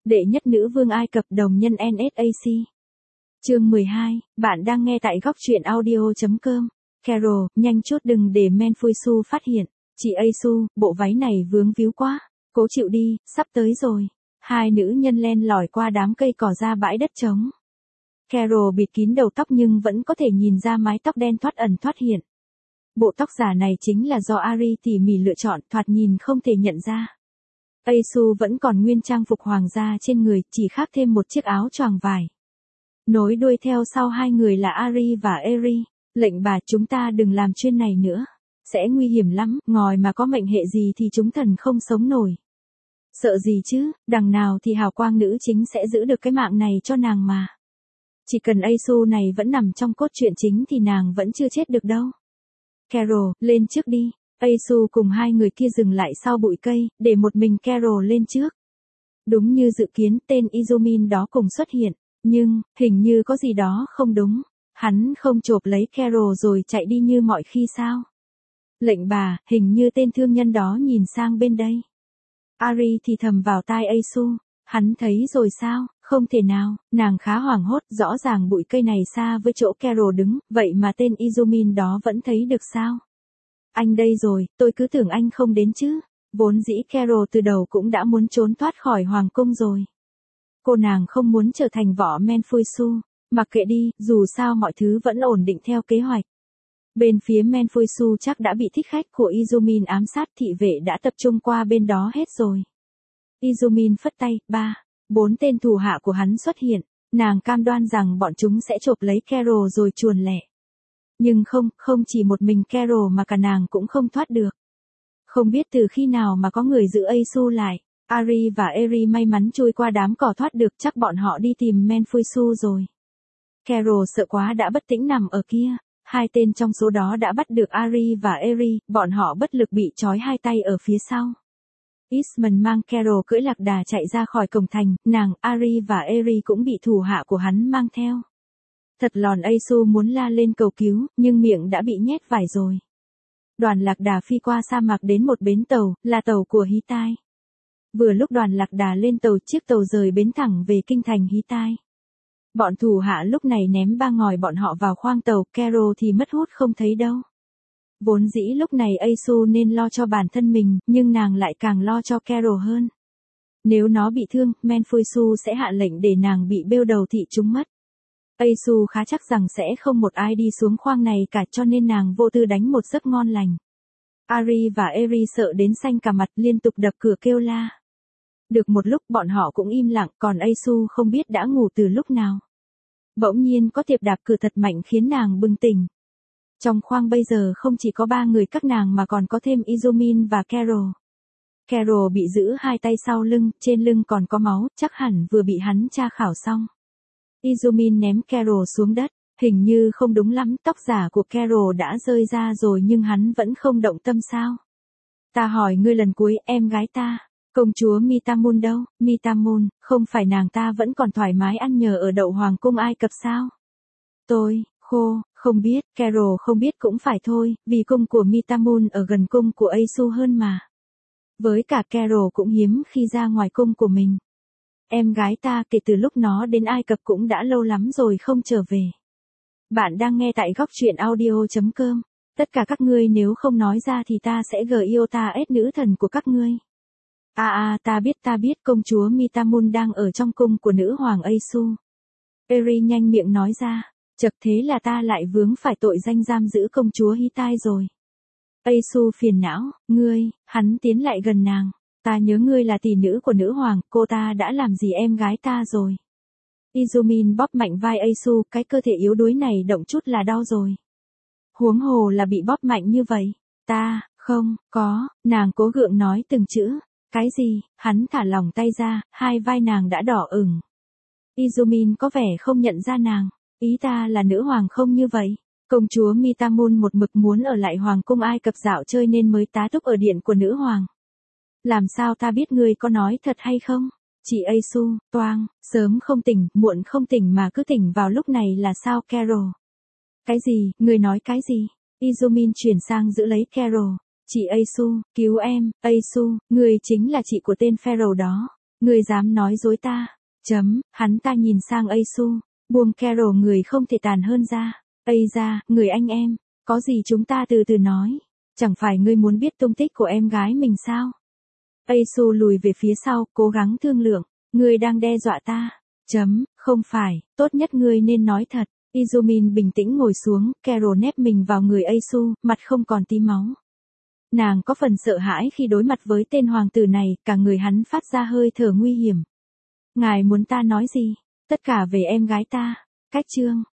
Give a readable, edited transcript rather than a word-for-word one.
Đệ nhất nữ vương Ai Cập đồng nhân NSAC. Chương 12, bạn đang nghe tại góc truyện audio.com. Carol, nhanh chốt đừng để Menfuisu phát hiện. Chị Aisu, bộ váy này vướng víu quá. Cố chịu đi, sắp tới rồi. Hai nữ nhân len lỏi qua đám cây cỏ ra bãi đất trống. Carol bịt kín đầu tóc nhưng vẫn có thể nhìn ra mái tóc đen thoát ẩn thoát hiện. Bộ tóc giả này chính là do Ari tỉ mỉ lựa chọn, thoạt nhìn không thể nhận ra. Aisu vẫn còn nguyên trang phục hoàng gia trên người, chỉ khác thêm một chiếc áo choàng vải. Nối đuôi theo sau hai người là Ari và Eri. Lệnh bà, chúng ta đừng làm chuyên này nữa. Sẽ nguy hiểm lắm, ngòi mà có mệnh hệ gì thì chúng thần không sống nổi. Sợ gì chứ, đằng nào thì hào quang nữ chính sẽ giữ được cái mạng này cho nàng mà. Chỉ cần Aisu này vẫn nằm trong cốt truyện chính thì nàng vẫn chưa chết được đâu. Carol, lên trước đi. Aisu cùng hai người kia dừng lại sau bụi cây, để một mình Carol lên trước. Đúng như dự kiến, tên Izumin đó cùng xuất hiện, nhưng, hình như có gì đó không đúng. Hắn không chộp lấy Carol rồi chạy đi như mọi khi sao? Lệnh bà, hình như tên thương nhân đó nhìn sang bên đây. Ari thì thầm vào tai Aisu, hắn thấy rồi sao? Không thể nào, nàng khá hoảng hốt, rõ ràng bụi cây này xa với chỗ Carol đứng, vậy mà tên Izumin đó vẫn thấy được sao? Anh đây rồi, tôi cứ tưởng anh không đến chứ. Vốn dĩ Carol từ đầu cũng đã muốn trốn thoát khỏi hoàng cung rồi. Cô nàng không muốn trở thành võ Menfuisu, mặc kệ đi, dù sao mọi thứ vẫn ổn định theo kế hoạch. Bên phía Menfuisu chắc đã bị thích khách của Izumin ám sát, thị vệ đã tập trung qua bên đó hết rồi. Izumin phất tay, 4 tên thủ hạ của hắn xuất hiện, nàng cam đoan rằng bọn chúng sẽ chộp lấy Carol rồi chuồn lẹ. Nhưng không chỉ một mình Carol mà cả nàng cũng không thoát được. Không biết từ khi nào mà có người giữ Aisu lại, Ari và Eri may mắn chui qua đám cỏ thoát được, chắc bọn họ đi tìm Menfuisu rồi. Carol sợ quá đã bất tĩnh nằm ở kia, hai tên trong số đó đã bắt được Ari và Eri, bọn họ bất lực bị trói hai tay ở phía sau. Eastman mang Carol cưỡi lạc đà chạy ra khỏi cổng thành, nàng, Ari và Eri cũng bị thủ hạ của hắn mang theo. Thật lòn, Aisu muốn la lên cầu cứu, nhưng miệng đã bị nhét vải rồi. Đoàn lạc đà phi qua sa mạc đến một bến tàu, là tàu của Hittite. Vừa lúc đoàn lạc đà lên tàu, chiếc tàu rời bến thẳng về kinh thành Hittite. Bọn thủ hạ lúc này ném ba ngòi bọn họ vào khoang tàu, Carol thì mất hút không thấy đâu. Vốn dĩ lúc này Aisu nên lo cho bản thân mình, nhưng nàng lại càng lo cho Carol hơn. Nếu nó bị thương, Menfuisu sẽ hạ lệnh để nàng bị bêu đầu thị chúng mất. Aisu khá chắc rằng sẽ không một ai đi xuống khoang này cả, cho nên nàng vô tư đánh một giấc ngon lành. Ari và Eri sợ đến xanh cả mặt, liên tục đập cửa kêu la. Được một lúc bọn họ cũng im lặng, còn Aisu không biết đã ngủ từ lúc nào. Bỗng nhiên có tiệp đạp cửa thật mạnh khiến nàng bừng tỉnh. Trong khoang bây giờ không chỉ có 3 người các nàng mà còn có thêm Izumin và Carol. Carol bị giữ hai tay sau lưng, trên lưng còn có máu, chắc hẳn vừa bị hắn tra khảo xong. Izumin ném Carol xuống đất, hình như không đúng lắm, tóc giả của Carol đã rơi ra rồi nhưng hắn vẫn không động tâm sao. Ta hỏi ngươi lần cuối, em gái ta, công chúa Mitamun đâu? Mitamun, không phải nàng ta vẫn còn thoải mái ăn nhờ ở đậu hoàng cung Ai Cập sao? Tôi, không biết, Carol không biết cũng phải thôi, vì cung của Mitamun ở gần cung của Aisu hơn mà. Với cả Carol cũng hiếm khi ra ngoài cung của mình. Em gái ta kể từ lúc nó đến Ai Cập cũng đã lâu lắm rồi không trở về. Bạn đang nghe tại góc truyện audio.com. Tất cả các ngươi nếu không nói ra thì ta sẽ Giota-S nữ thần của các ngươi. Ta biết công chúa Mitamun đang ở trong cung của nữ hoàng Aisu. Eri nhanh miệng nói ra, chật thế là ta lại vướng phải tội danh giam giữ công chúa Hittite rồi. Aisu phiền não, hắn tiến lại gần nàng. Ta nhớ ngươi là tỷ nữ của nữ hoàng, cô ta đã làm gì em gái ta rồi? Izumin bóp mạnh vai Aisu, cái cơ thể yếu đuối này động chút là đau rồi. Huống hồ là bị bóp mạnh như vậy. Không có, nàng cố gượng nói từng chữ. Cái gì? Hắn thả lỏng tay ra, hai vai nàng đã đỏ ửng. Izumin có vẻ không nhận ra nàng. Ý ta là nữ hoàng không như vậy. Công chúa Mitamun một mực muốn ở lại hoàng cung Ai Cập dạo chơi nên mới tá túc ở điện của nữ hoàng. Làm sao ta biết ngươi có nói thật hay không? Chị Aisu, sớm không tỉnh, muộn không tỉnh mà cứ tỉnh vào lúc này là sao Carol? Cái gì, ngươi nói cái gì? Izumin chuyển sang giữ lấy Carol. Chị Aisu, cứu em, Aisu, ngươi chính là chị của tên Pharaoh đó. Ngươi dám nói dối ta. Hắn ta nhìn sang Asu, buông Carol người không thể tàn hơn ra. Ây da, người anh em, có gì chúng ta từ từ nói. Chẳng phải ngươi muốn biết tung tích của em gái mình sao? Asu lùi về phía sau, cố gắng thương lượng. Ngươi đang đe dọa ta. Không phải, tốt nhất ngươi nên nói thật. Izumin bình tĩnh ngồi xuống, Carol nép mình vào người Asu, mặt không còn tí máu. Nàng có phần sợ hãi khi đối mặt với tên hoàng tử này, cả người hắn phát ra hơi thở nguy hiểm. Ngài muốn ta nói gì? Tất cả về em gái ta. Cách chương